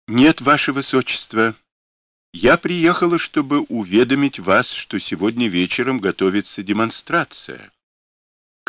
Нет, ваше высочество, я приехала, чтобы уведомить вас, что сегодня вечером готовится демонстрация.